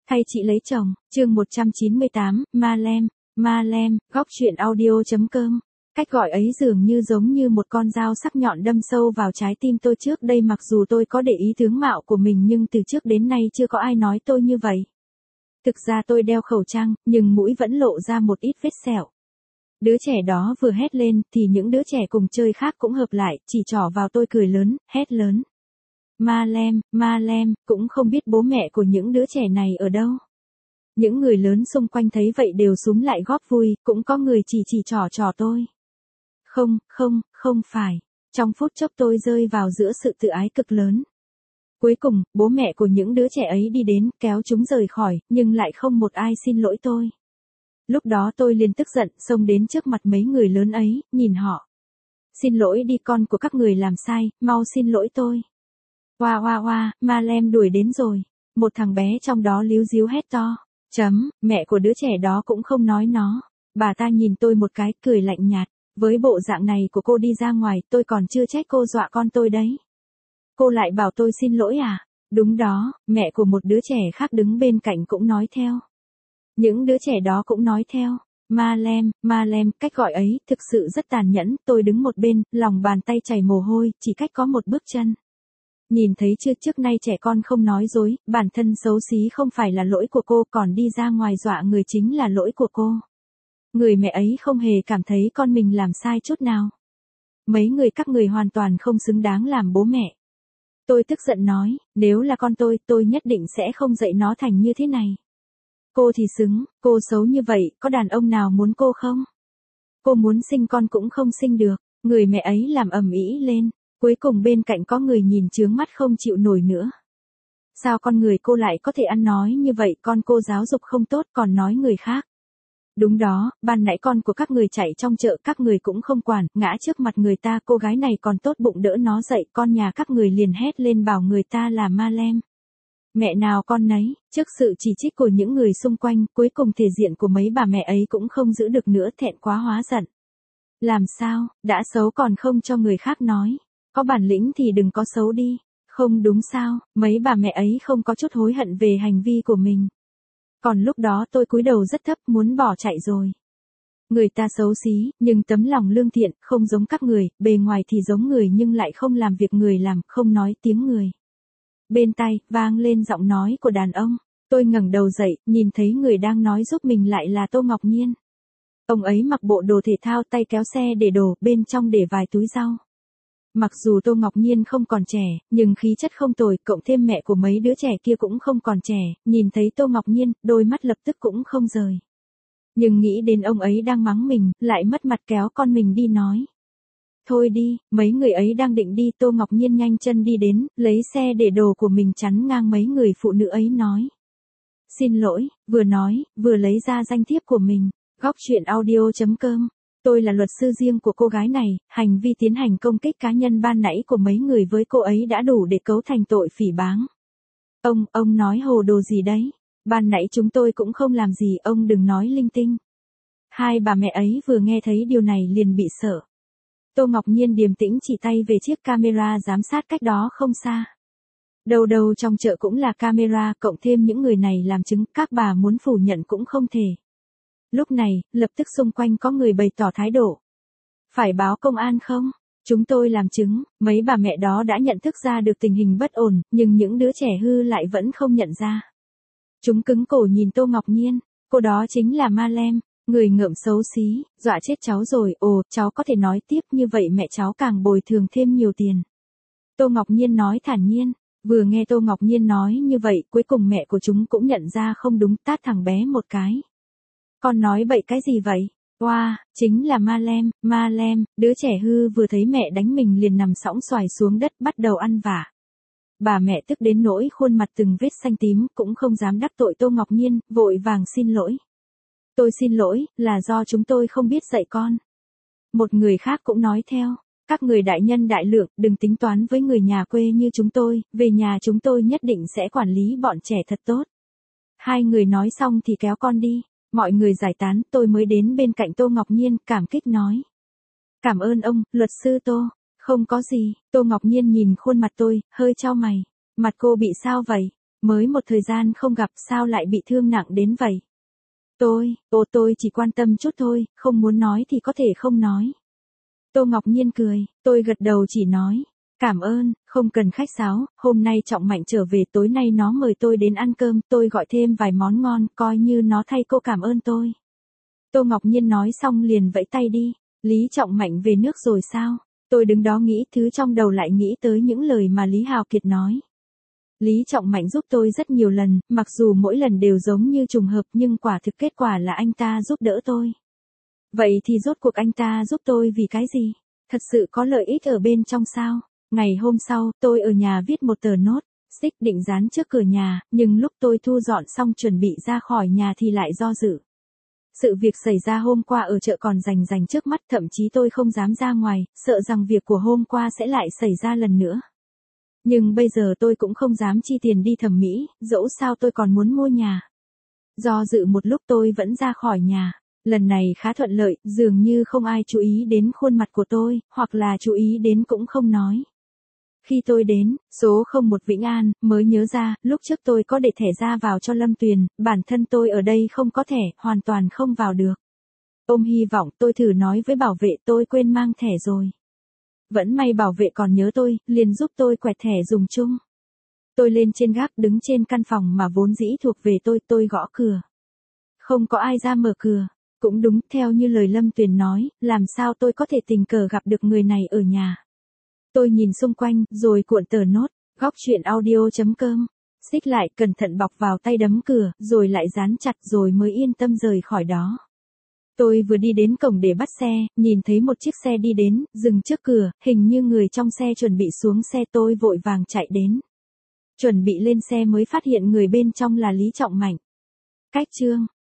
Hay chị lấy chồng, chương 198, Ma Lem, góc truyện audio.com. Cách gọi ấy dường như giống như một con dao sắc nhọn đâm sâu vào trái tim tôi trước đây, mặc dù tôi có để ý tướng mạo của mình nhưng từ trước đến nay chưa có ai nói tôi như vậy. Thực ra tôi đeo khẩu trang, nhưng mũi vẫn lộ ra một ít vết sẹo. Đứa trẻ đó vừa hét lên thì những đứa trẻ cùng chơi khác cũng hợp lại, chỉ trỏ vào tôi cười lớn, hét lớn. Ma Lem, cũng không biết bố mẹ của những đứa trẻ này ở đâu. Những người lớn xung quanh thấy vậy đều xúm lại góp vui, cũng có người chỉ trỏ tôi. Không phải. Trong phút chốc tôi rơi vào giữa sự tự ái cực lớn. Cuối cùng, bố mẹ của những đứa trẻ ấy đi đến, kéo chúng rời khỏi, nhưng lại không một ai xin lỗi tôi. Lúc đó tôi liền tức giận, xông đến trước mặt mấy người lớn ấy, nhìn họ. Xin lỗi đi, con của các người làm sai, mau xin lỗi tôi. Oa, Ma Lem đuổi đến rồi. Một thằng bé trong đó líu díu hét to. Mẹ của đứa trẻ đó cũng không nói nó. Bà ta nhìn tôi một cái, cười lạnh nhạt. Với bộ dạng này của cô đi ra ngoài, tôi còn chưa trách cô dọa con tôi đấy. Cô lại bảo tôi xin lỗi à? Đúng đó, mẹ của một đứa trẻ khác đứng bên cạnh cũng nói theo. Những đứa trẻ đó cũng nói theo. Ma Lem, cách gọi ấy thực sự rất tàn nhẫn. Tôi đứng một bên, lòng bàn tay chảy mồ hôi, chỉ cách có một bước chân. Nhìn thấy chưa, trước nay trẻ con không nói dối, bản thân xấu xí không phải là lỗi của cô, còn đi ra ngoài dọa người chính là lỗi của cô. Người mẹ ấy không hề cảm thấy con mình làm sai chút nào. Mấy người các người hoàn toàn không xứng đáng làm bố mẹ. Tôi tức giận nói, nếu là con tôi nhất định sẽ không dạy nó thành như thế này. Cô thì xứng, cô xấu như vậy, có đàn ông nào muốn cô không? Cô muốn sinh con cũng không sinh được. Người mẹ ấy làm ầm ĩ lên. Cuối cùng bên cạnh có người nhìn chướng mắt không chịu nổi nữa. Sao con người cô lại có thể ăn nói như vậy, con cô giáo dục không tốt còn nói người khác. Đúng đó, ban nãy con của các người chạy trong chợ các người cũng không quản, ngã trước mặt người ta, cô gái này còn tốt bụng đỡ nó dậy, con nhà các người liền hét lên bảo người ta là Ma Lem. Mẹ nào con nấy, trước sự chỉ trích của những người xung quanh, cuối cùng thể diện của mấy bà mẹ ấy cũng không giữ được nữa, thẹn quá hóa giận. Làm sao, đã xấu còn không cho người khác nói. Có bản lĩnh thì đừng có xấu đi. Không đúng sao, mấy bà mẹ ấy không có chút hối hận về hành vi của mình. Còn lúc đó tôi cúi đầu rất thấp muốn bỏ chạy rồi. Người ta xấu xí, nhưng tấm lòng lương thiện, không giống các người, bề ngoài thì giống người nhưng lại không làm việc người làm, không nói tiếng người. Bên tai, vang lên giọng nói của đàn ông. Tôi ngẩng đầu dậy, nhìn thấy người đang nói giúp mình lại là Tô Ngọc Nhiên. Ông ấy mặc bộ đồ thể thao, tay kéo xe để đồ, bên trong để vài túi rau. Mặc dù Tô Ngọc Nhiên không còn trẻ, nhưng khí chất không tồi, cộng thêm mẹ của mấy đứa trẻ kia cũng không còn trẻ, nhìn thấy Tô Ngọc Nhiên, đôi mắt lập tức cũng không rời. Nhưng nghĩ đến ông ấy đang mắng mình, lại mất mặt kéo con mình đi nói. Thôi đi, mấy người ấy đang định đi, Tô Ngọc Nhiên nhanh chân đi đến, lấy xe để đồ của mình chắn ngang mấy người phụ nữ ấy nói. Xin lỗi, vừa nói, vừa lấy ra danh thiếp của mình, góc truyện audio.com. Tôi là luật sư riêng của cô gái này, hành vi tiến hành công kích cá nhân ban nãy của mấy người với cô ấy đã đủ để cấu thành tội phỉ báng. Ông nói hồ đồ gì đấy? Ban nãy chúng tôi cũng không làm gì, ông đừng nói linh tinh. Hai bà mẹ ấy vừa nghe thấy điều này liền bị sợ. Tô Ngọc Nhiên điềm tĩnh chỉ tay về chiếc camera giám sát cách đó không xa. Đâu trong chợ cũng là camera, cộng thêm những người này làm chứng, các bà muốn phủ nhận cũng không thể. Lúc này, lập tức xung quanh có người bày tỏ thái độ. Phải báo công an không? Chúng tôi làm chứng, mấy bà mẹ đó đã nhận thức ra được tình hình bất ổn, nhưng những đứa trẻ hư lại vẫn không nhận ra. Chúng cứng cổ nhìn Tô Ngọc Nhiên, cô đó chính là Ma Lem, người ngợm xấu xí, dọa chết cháu rồi, ồ, cháu có thể nói tiếp như vậy mẹ cháu càng bồi thường thêm nhiều tiền. Tô Ngọc Nhiên nói thản nhiên, vừa nghe Tô Ngọc Nhiên nói như vậy, cuối cùng mẹ của chúng cũng nhận ra không đúng, tát thằng bé một cái. Con nói bậy cái gì vậy? Oa, chính là Ma Lem, đứa trẻ hư vừa thấy mẹ đánh mình liền nằm sõng xoài xuống đất bắt đầu ăn vả. Bà mẹ tức đến nỗi khuôn mặt từng vết xanh tím, cũng không dám đắc tội Tô Ngọc Nhiên, vội vàng xin lỗi. Tôi xin lỗi, là do chúng tôi không biết dạy con. Một người khác cũng nói theo, các người đại nhân đại lượng, đừng tính toán với người nhà quê như chúng tôi, về nhà chúng tôi nhất định sẽ quản lý bọn trẻ thật tốt. Hai người nói xong thì kéo con đi. Mọi người giải tán, tôi mới đến bên cạnh Tô Ngọc Nhiên, cảm kích nói. Cảm ơn ông, luật sư Tô. Không có gì, Tô Ngọc Nhiên nhìn khuôn mặt tôi, hơi chau mày. Mặt cô bị sao vậy? Mới một thời gian không gặp sao lại bị thương nặng đến vậy? Tôi chỉ quan tâm chút thôi, không muốn nói thì có thể không nói. Tô Ngọc Nhiên cười, tôi gật đầu chỉ nói. Cảm ơn, không cần khách sáo, hôm nay Trọng Mạnh trở về tối nay nó mời tôi đến ăn cơm, tôi gọi thêm vài món ngon, coi như nó thay cô cảm ơn tôi. Tô Ngọc Nhiên nói xong liền vẫy tay đi, Lý Trọng Mạnh về nước rồi sao? Tôi đứng đó nghĩ thứ trong đầu lại nghĩ tới những lời mà Lý Hào Kiệt nói. Lý Trọng Mạnh giúp tôi rất nhiều lần, mặc dù mỗi lần đều giống như trùng hợp nhưng quả thực kết quả là anh ta giúp đỡ tôi. Vậy thì rốt cuộc anh ta giúp tôi vì cái gì? Thật sự có lợi ích ở bên trong sao? Ngày hôm sau, tôi ở nhà viết một tờ nốt, xích định dán trước cửa nhà, nhưng lúc tôi thu dọn xong chuẩn bị ra khỏi nhà thì lại do dự. Sự việc xảy ra hôm qua ở chợ còn rành trước mắt, thậm chí tôi không dám ra ngoài, sợ rằng việc của hôm qua sẽ lại xảy ra lần nữa. Nhưng bây giờ tôi cũng không dám chi tiền đi thẩm mỹ, dẫu sao tôi còn muốn mua nhà. Do dự một lúc tôi vẫn ra khỏi nhà. Lần này khá thuận lợi, dường như không ai chú ý đến khuôn mặt của tôi, hoặc là chú ý đến cũng không nói. Khi tôi đến, số 01 Vĩnh An, mới nhớ ra, lúc trước tôi có để thẻ ra vào cho Lâm Tuyền, bản thân tôi ở đây không có thẻ, hoàn toàn không vào được. Ôm hy vọng tôi thử nói với bảo vệ tôi quên mang thẻ rồi. Vẫn may bảo vệ còn nhớ tôi, liền giúp tôi quẹt thẻ dùng chung. Tôi lên trên gác đứng trên căn phòng mà vốn dĩ thuộc về tôi gõ cửa. Không có ai ra mở cửa. Cũng đúng, theo như lời Lâm Tuyền nói, làm sao tôi có thể tình cờ gặp được người này ở nhà. Tôi nhìn xung quanh, rồi cuộn tờ nốt, góc chuyện audio.com, xích lại cẩn thận bọc vào tay đấm cửa, rồi lại dán chặt rồi mới yên tâm rời khỏi đó. Tôi vừa đi đến cổng để bắt xe, nhìn thấy một chiếc xe đi đến, dừng trước cửa, hình như người trong xe chuẩn bị xuống xe, tôi vội vàng chạy đến. Chuẩn bị lên xe mới phát hiện người bên trong là Lý Trọng Mạnh. Cách chương